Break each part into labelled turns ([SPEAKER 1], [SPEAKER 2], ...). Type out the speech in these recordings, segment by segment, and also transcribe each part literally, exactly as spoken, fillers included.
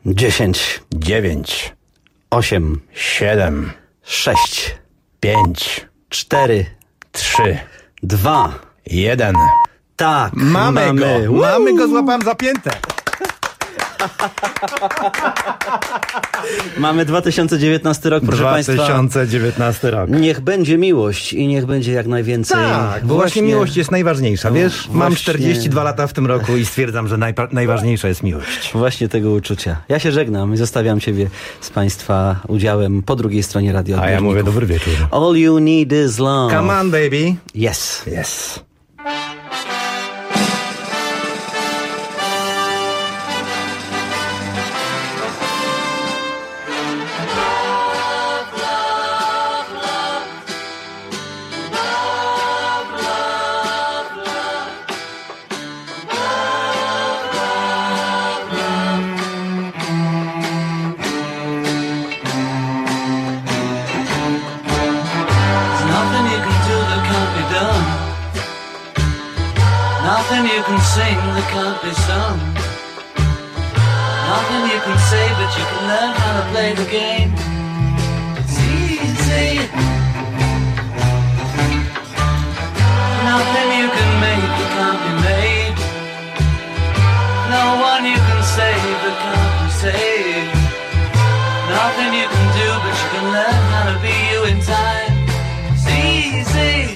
[SPEAKER 1] dziesięć,
[SPEAKER 2] dziewięć,
[SPEAKER 1] osiem,
[SPEAKER 2] siedem,
[SPEAKER 1] sześć,
[SPEAKER 2] pięć,
[SPEAKER 1] cztery,
[SPEAKER 2] trzy,
[SPEAKER 1] dwa.
[SPEAKER 2] jeden.
[SPEAKER 1] Tak,
[SPEAKER 2] Mamy,
[SPEAKER 1] mamy
[SPEAKER 2] go,
[SPEAKER 1] Woo!
[SPEAKER 2] mamy go, złapałem za piętę.
[SPEAKER 1] Mamy dwa tysiące dziewiętnasty rok, proszę
[SPEAKER 2] dwa
[SPEAKER 1] Państwa.
[SPEAKER 2] tysiące dziewiętnasty rok.
[SPEAKER 1] Niech będzie miłość i niech będzie jak najwięcej.
[SPEAKER 2] Tak, bo właśnie miłość jest najważniejsza, wiesz?
[SPEAKER 1] No,
[SPEAKER 2] Mam
[SPEAKER 1] właśnie.
[SPEAKER 2] czterdzieści dwa lata w tym roku i stwierdzam, że najpa- najważniejsza jest miłość.
[SPEAKER 1] Właśnie tego uczucia. Ja się żegnam i zostawiam Ciebie z Państwa udziałem po drugiej stronie
[SPEAKER 2] A
[SPEAKER 1] radioodbiorników.
[SPEAKER 2] ja mówię dobry wieczór.
[SPEAKER 1] All you need is love.
[SPEAKER 2] Come on, baby.
[SPEAKER 1] Yes.
[SPEAKER 2] Yes.
[SPEAKER 3] Nothing you can sing that can't be sung. Nothing you can say, but you can learn how to play the game. It's easy. Nothing you can make that can't be made. No one you can save that can't be saved. Nothing you can do, but you can learn how to be you in time. It's easy.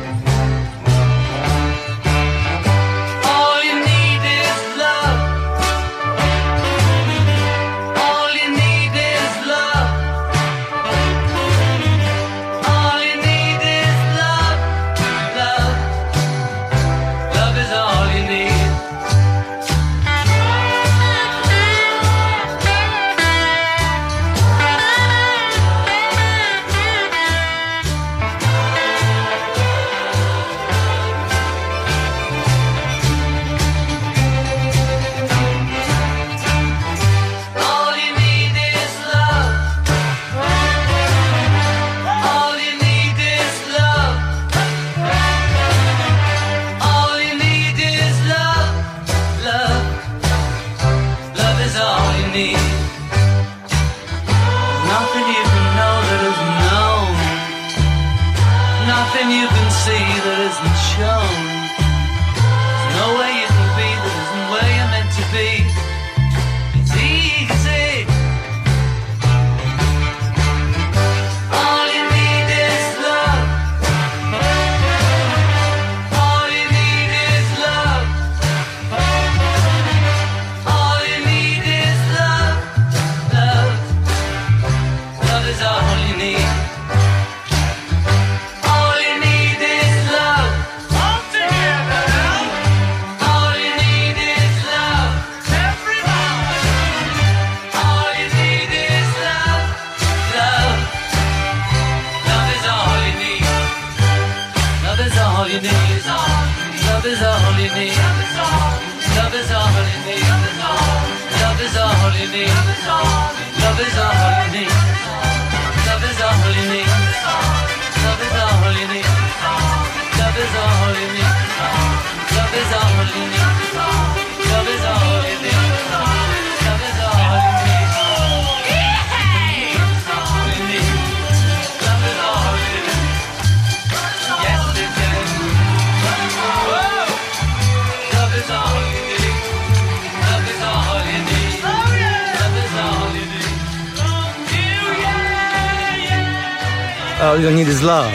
[SPEAKER 3] All you need is love.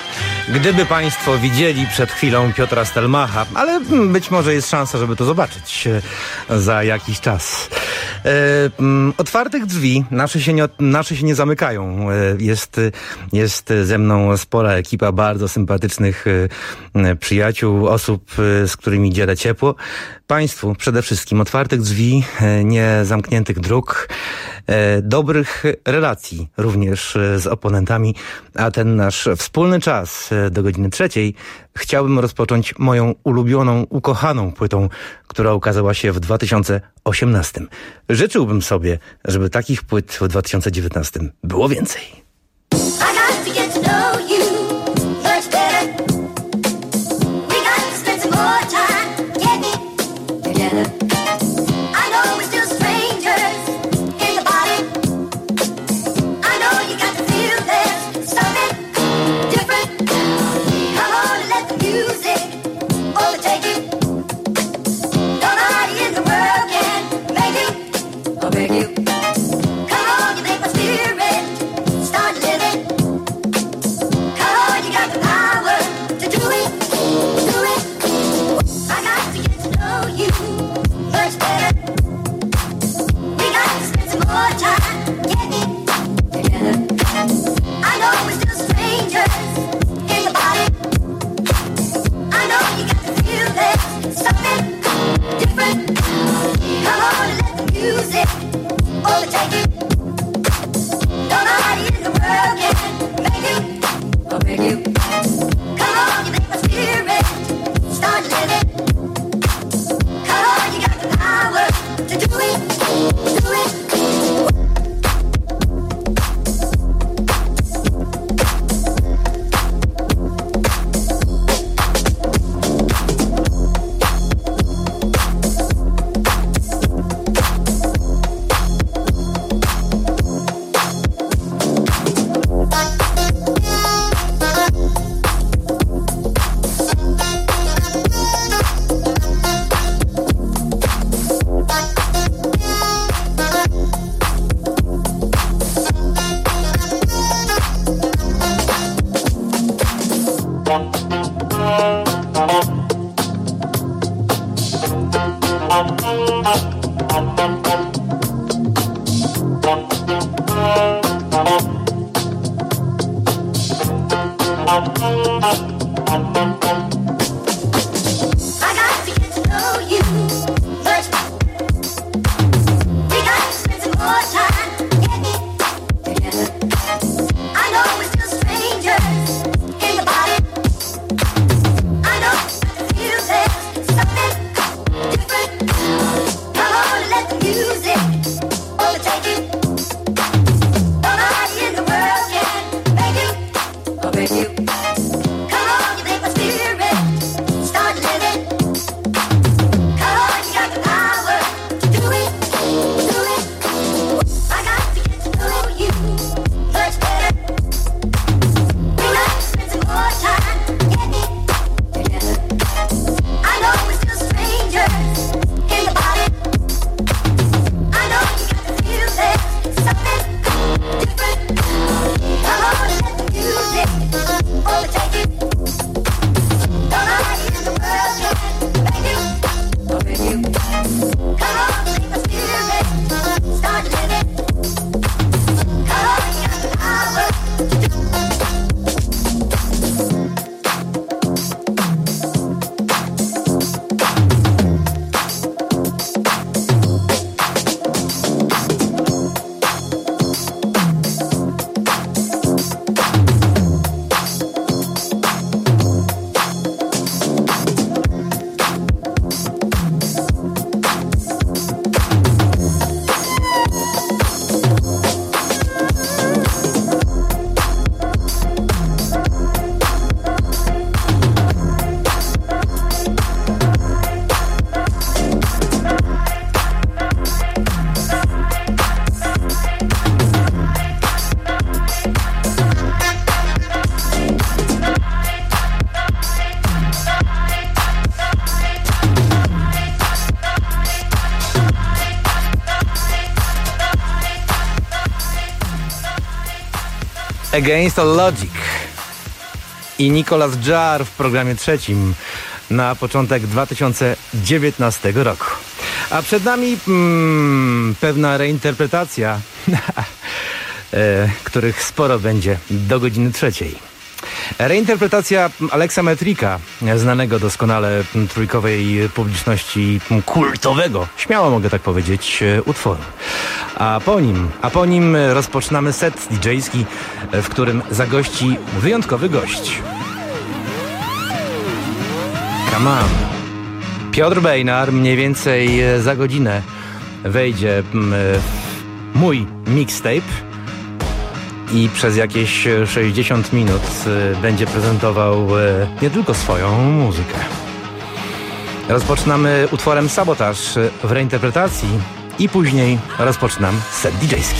[SPEAKER 3] Gdyby Państwo widzieli przed chwilą Piotra Stelmacha, ale być może jest szansa, żeby to zobaczyć za jakiś czas. E, m, otwartych drzwi, nasze się, nie, nasze się nie zamykają. E, jest, jest ze mną spora ekipa bardzo sympatycznych e, przyjaciół, osób, e, z którymi dzielę ciepło. Państwu przede wszystkim otwartych drzwi, e, nie zamkniętych dróg, e, dobrych relacji również e, z oponentami, a ten nasz wspólny czas e, do godziny trzeciej chciałbym rozpocząć moją ulubioną, ukochaną płytą, która ukazała się w dwa tysiące osiemnastym. Życzyłbym sobie, żeby takich płyt w dwa tysiące dziewiętnastym było więcej. Against All Logic i Nicolas Jar w programie trzecim na początek dwa tysiące dziewiętnastego roku. A przed nami mm, pewna reinterpretacja, e, których sporo będzie do godziny trzeciej. Reinterpretacja Alexa Metrika, znanego doskonale trójkowej publiczności kultowego, śmiało mogę tak powiedzieć, utworu. A po nim, a po nim rozpoczynamy set didżejski, w którym zagości wyjątkowy gość. Come on. Piotr Bejnar mniej więcej za godzinę wejdzie w mój mixtape i przez jakieś sześćdziesiąt minut będzie prezentował nie tylko swoją muzykę. Rozpoczynamy utworem Sabotaż w reinterpretacji i później rozpoczynam set didżejski.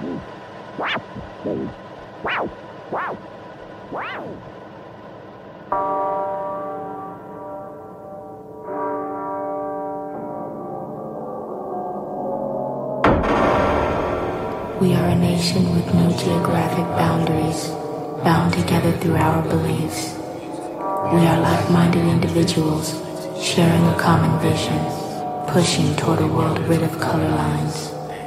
[SPEAKER 4] We are a nation with no geographic boundaries, bound together through our beliefs. We are like-minded individuals, sharing a common vision, pushing toward a world rid of color lines.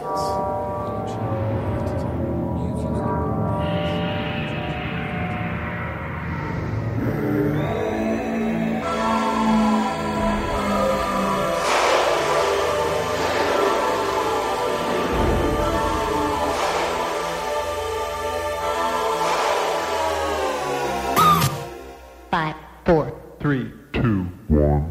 [SPEAKER 5] Five, four, three, two, one.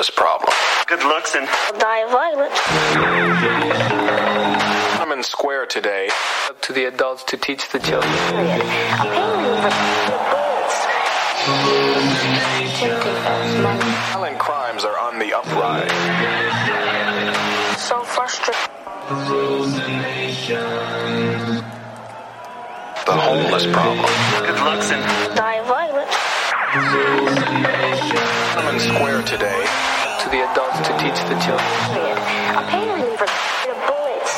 [SPEAKER 6] homeless problem.
[SPEAKER 7] Good looks and
[SPEAKER 8] die violent.
[SPEAKER 6] I'm in Square today.
[SPEAKER 9] Up to the adults to teach the children.
[SPEAKER 6] Violent crimes are on the uprise.
[SPEAKER 8] So frustrated.
[SPEAKER 6] The homeless problem.
[SPEAKER 7] good looks and
[SPEAKER 8] Die violent.
[SPEAKER 6] I'm in Square today.
[SPEAKER 9] To the adults to teach the children.
[SPEAKER 8] Apparently for bullets.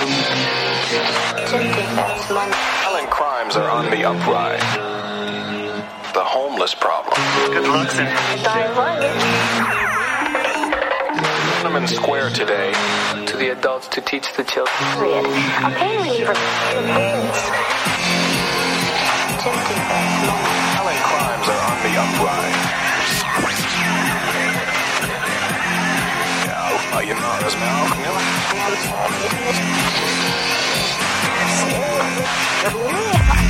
[SPEAKER 6] Violent crimes are on the uprise. The homeless problem.
[SPEAKER 7] good looks and
[SPEAKER 8] Die violent.
[SPEAKER 6] I'm in Square today.
[SPEAKER 9] To the adults to teach the children.
[SPEAKER 8] Apparently for bullets.
[SPEAKER 6] Violent crimes are on the uprise. Ja, you know, das mir auch, ne?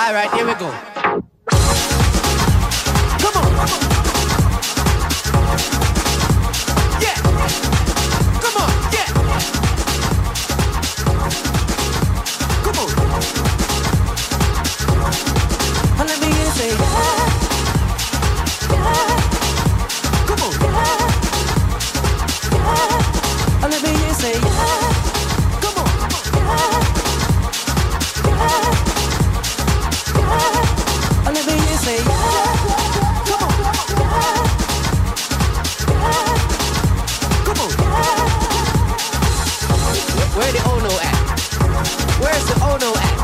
[SPEAKER 10] All right, here we go. Come on. Yeah. Come on. Yeah. Come on. And let me hear you say yeah. Yeah. Come on. Yeah. Yeah. And let me hear you say yeah. Come on. Yeah. Yeah. Yeah. And let me hear you say yeah. Come on. Yeah. Yeah. Come on. Yeah. Where the Ono at? Where's the Ono at?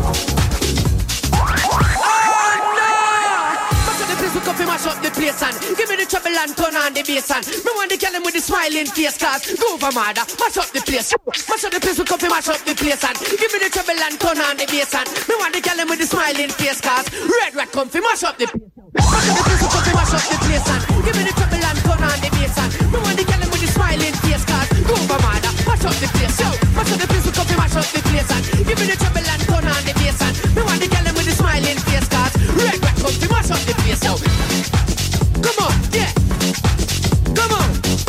[SPEAKER 10] Mash up the place and give me the trouble and turn on the bass and me want the girl with the smiling face cause go over mother, mash up the place, mash up the place, we come mash up the place and give me the trouble and turn on the bass and me want the girl with the smiling face cause red rat come fi mash up the place, mash up the place, we come mash up the place and give me the trouble and turn on the bass and me want the girl with the smiling face cause go over mother, mash up the place, yo, mash up the place, we come mash up the place and give me the trouble and turn on the bass and me want the girl with the smiling face cause red rat come fi mash up the place, yo. Come on, yeah. Come on.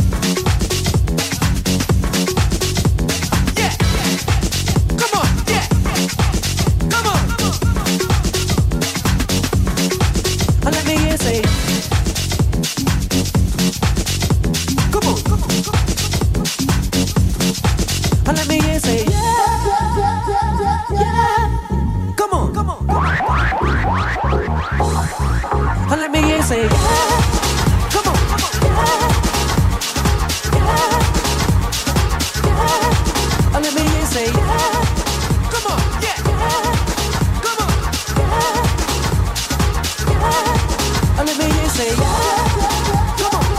[SPEAKER 10] Yeah. Come on, yeah. Come on. And let me hear you say. Come on. And let me hear you say. Yeah. Yeah. Come on. Come on. And let me hear you say. Yeah. Say yeah, come on, yeah, come on, yeah, yeah. And let me hear you say yeah, come on,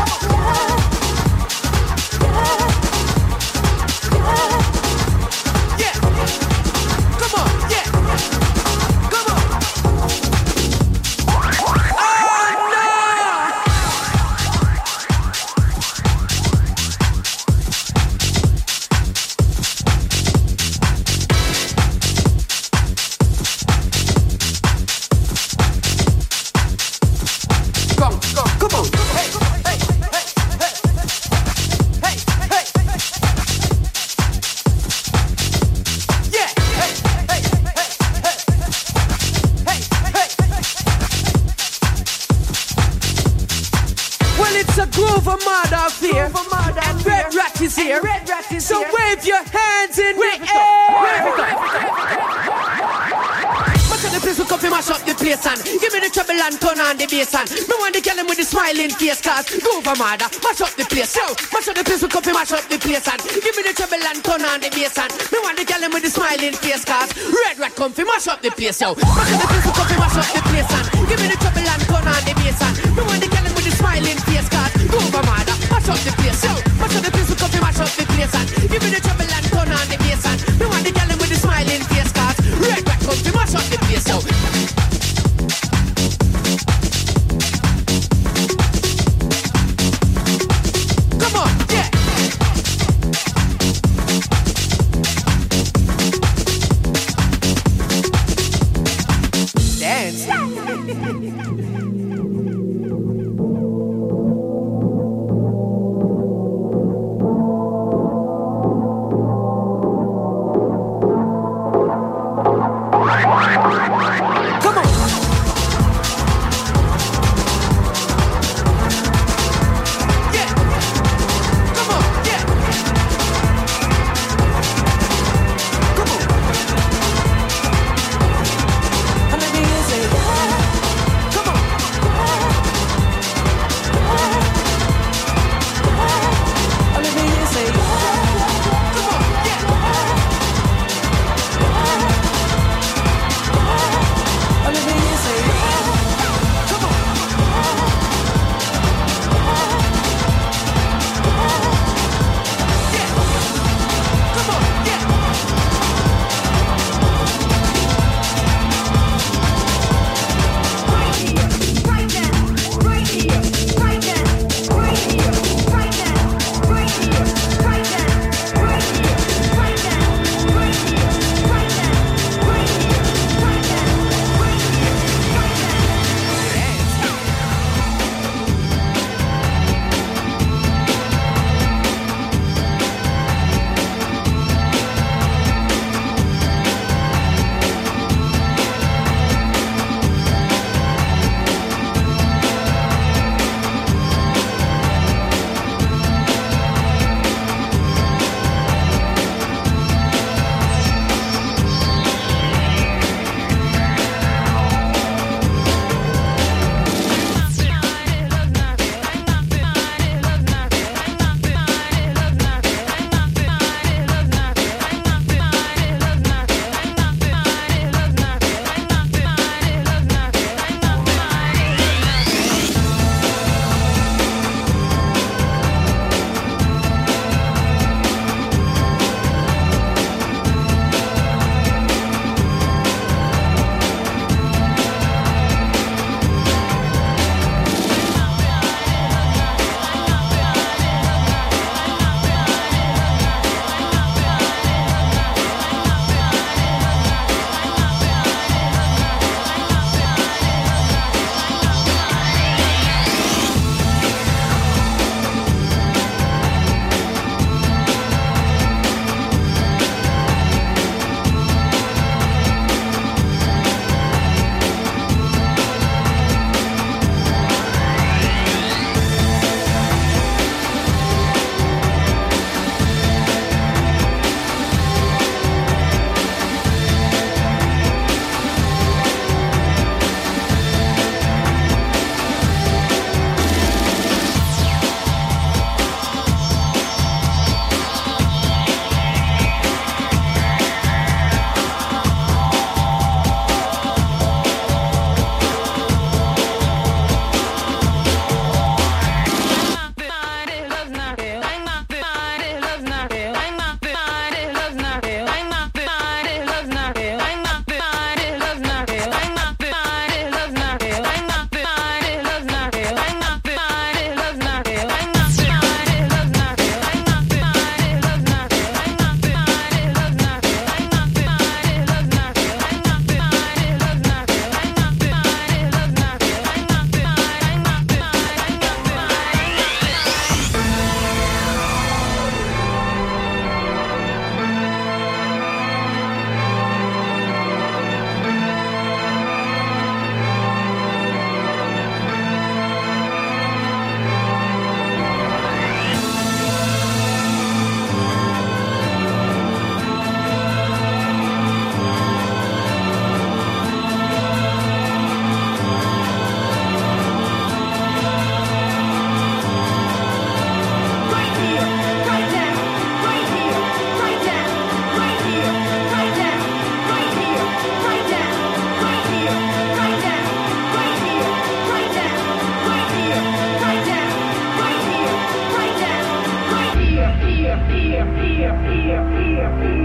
[SPEAKER 10] yeah, yeah, come on, yeah, come on. Oh no! Here. So wave your hands in the air. Mash up the place, we come fi mash up the place and give me the trouble and turn on the bass and me want the girl with the smiling face cause go over mother, mash up the place, yo. Mash up the place, we come fi mash up the place and give me the trouble and turn on the bass and me want the girl with the smiling face cause red rat come fi mash up the place, yo. Mash up the place, we come fi mash up the place and give me the trouble and turn on the bass and me want the girl with the smiling face cause go over mother, mash up the place, yo. Mash up the place, we come fi mash up the place and give me the trouble and turn on the bass and me want the girl with the smiling face cause red rat come fi mash up the place, yo. Come on, yeah. Dance.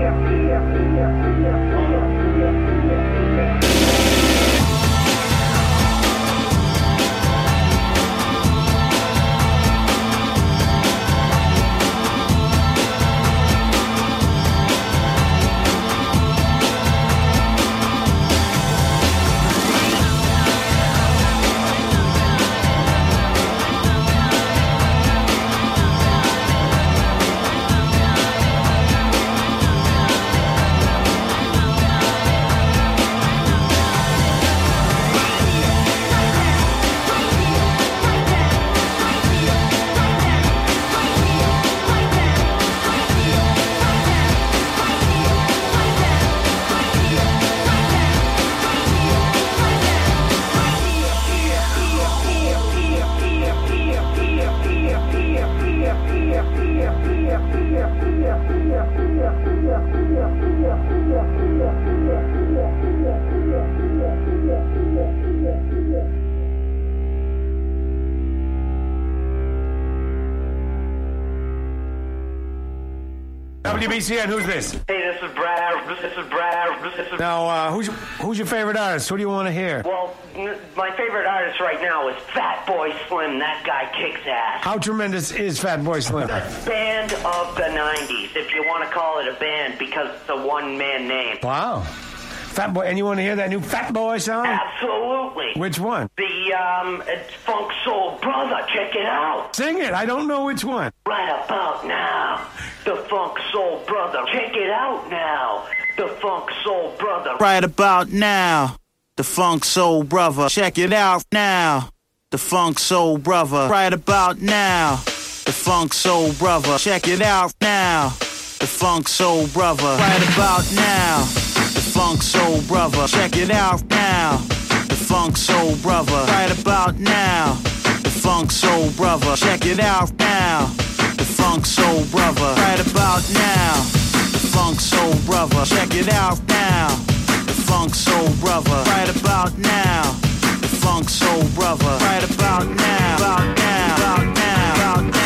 [SPEAKER 11] W B C N, who's this?
[SPEAKER 12] Hey, this is Brad. This is Brad. This is
[SPEAKER 11] Now, uh, who's who's your favorite artist? Who do you want to hear?
[SPEAKER 12] Well, n- my favorite artist right now is Fat Boy Slim. That guy kicks ass.
[SPEAKER 11] How tremendous is Fat Boy Slim?
[SPEAKER 12] The band of the nineties, if you want to call it a band, because it's a one-man name.
[SPEAKER 11] Wow. Fat Boy, and you want to hear that new Fat Boy song?
[SPEAKER 12] Absolutely.
[SPEAKER 11] Which one?
[SPEAKER 12] The, um, it's Funk Soul Brother. Check it out.
[SPEAKER 11] Sing it. I don't know which one.
[SPEAKER 12] Right about now, the Funk Soul Brother. Check it out now, the Funk Soul Brother.
[SPEAKER 13] Right about now, the Funk Soul Brother. Check it out now, the Funk Soul Brother. Right about now, the Funk Soul Brother. Check it out now, the Funk Soul Brother. Right about now, the Funk Soul Brother. Check it out now, the Funk Soul Brother. Right about now, the Funk Soul Brother. Check it out now, the Funk Soul Brother. Right about now, the Funk Soul Brother. Check it out now, the Funk Soul Brother. Right about now, the Funk Soul Brother. Right about now, about now, about now, about now.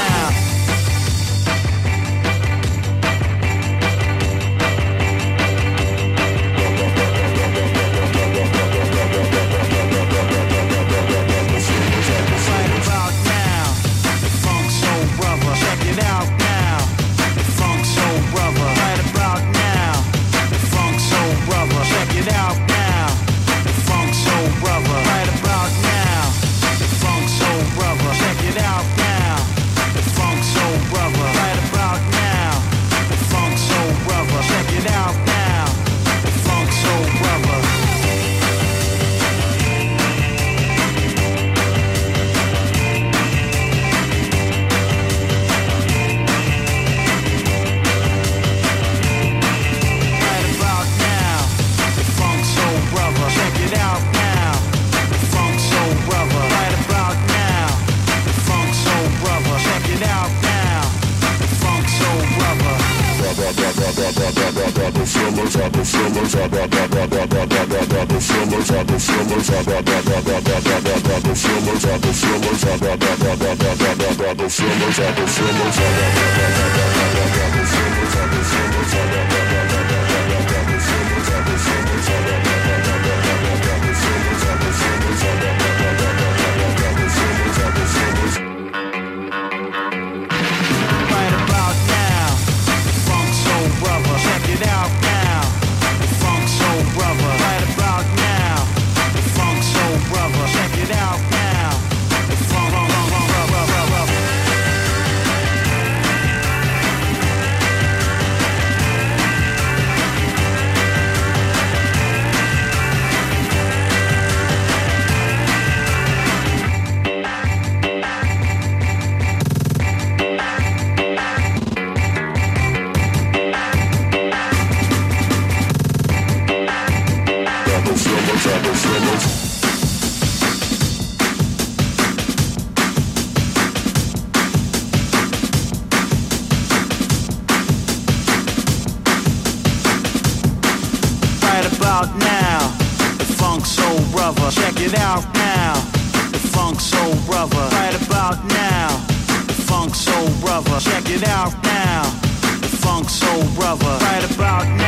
[SPEAKER 13] Check it out now, the Funk Soul Brother. Right about now.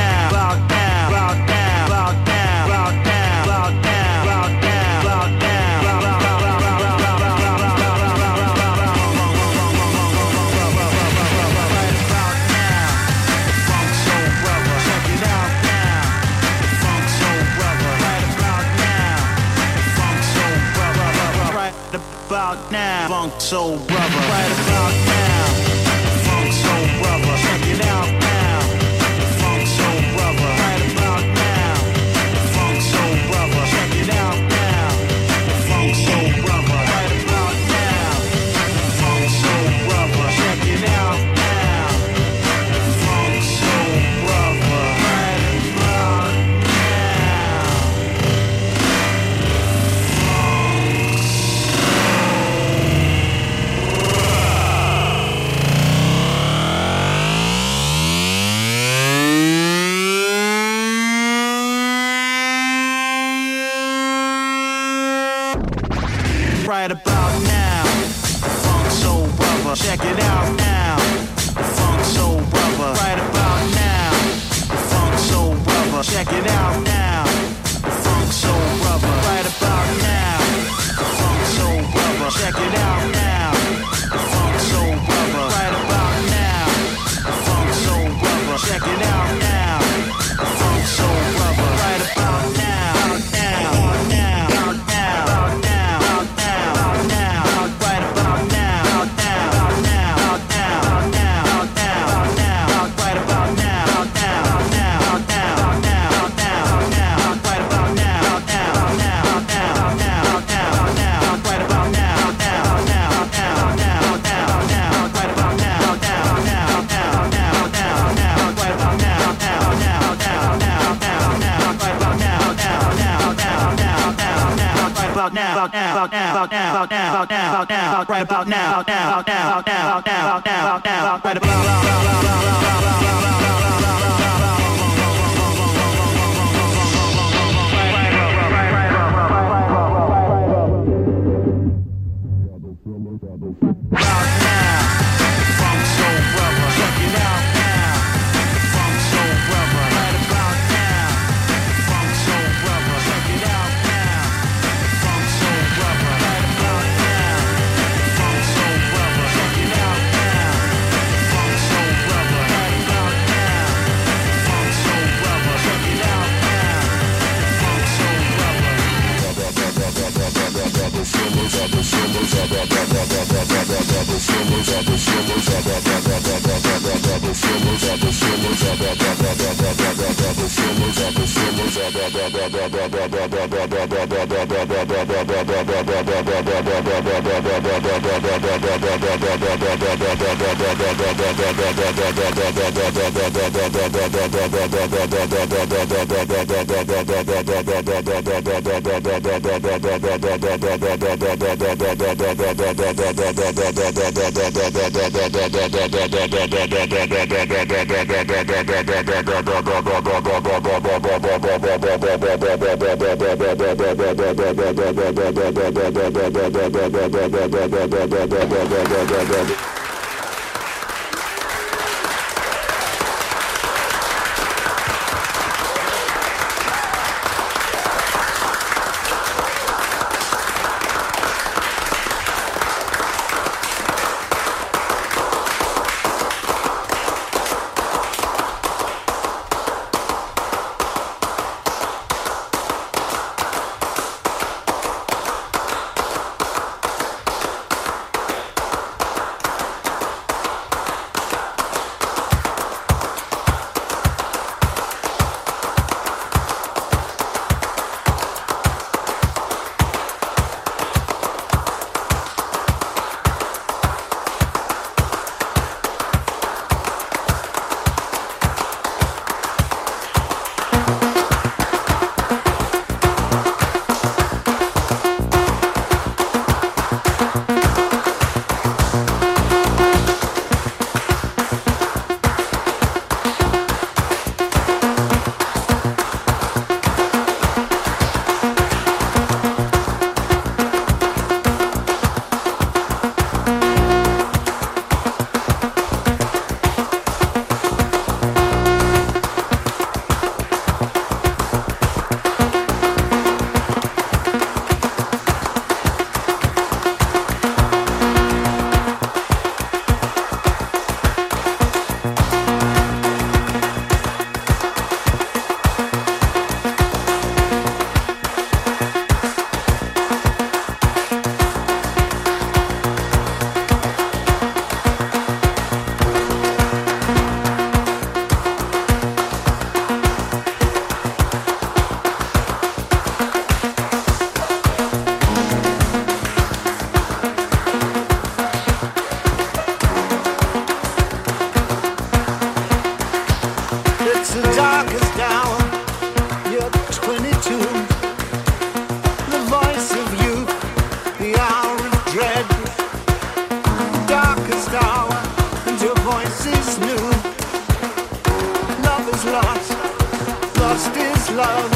[SPEAKER 13] about now, Funk Soul Brother. Right about now, Funk Soul Brother. Check it out now, Funk Soul Brother. Right about now, Funk Soul Brother. Check it out now, Funk Soul Brother. Right about now, Funk Soul Brother. Check it out now, Funk Soul Brother. Right about right about now, Funk Soul Brother. Check it out now, Funk Soul Brother. Right about now, Funk Soul Brother. Check it out now, Funk Soul Brother. Right about now, Funk Soul Brother. Check it out now, Funk Soul Brother. Right about now, Funk Soul Brother. Check it out now, Funk Soul Brother. Right about now, now, now, now, now, now. Right about now, now, now, now, now, now, now. Right about now, now, now, now, now, now, now. Right about now, now, now, now, now, now, now. Right about now, now, now, now, now, now, now. Right about now, now, now, now, now, now, now. Right about now, now, now, now, now, now, now. Right about now, now, now, now, now, now, now. Right about now, now, now, now, now, now, now. Right about now, now, now, now, now, now, now. Right about darkest hour, you're twenty-two. The voice of youth, the hour of dread. Darkest hour, and your voice is new. Love is lost, lost is love.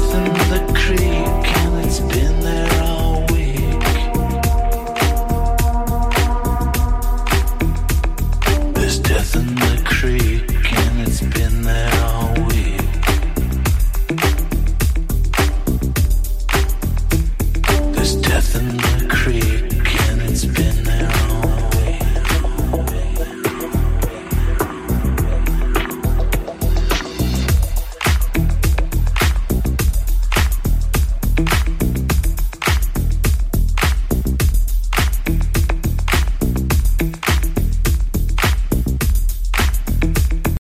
[SPEAKER 14] in the creek and it's been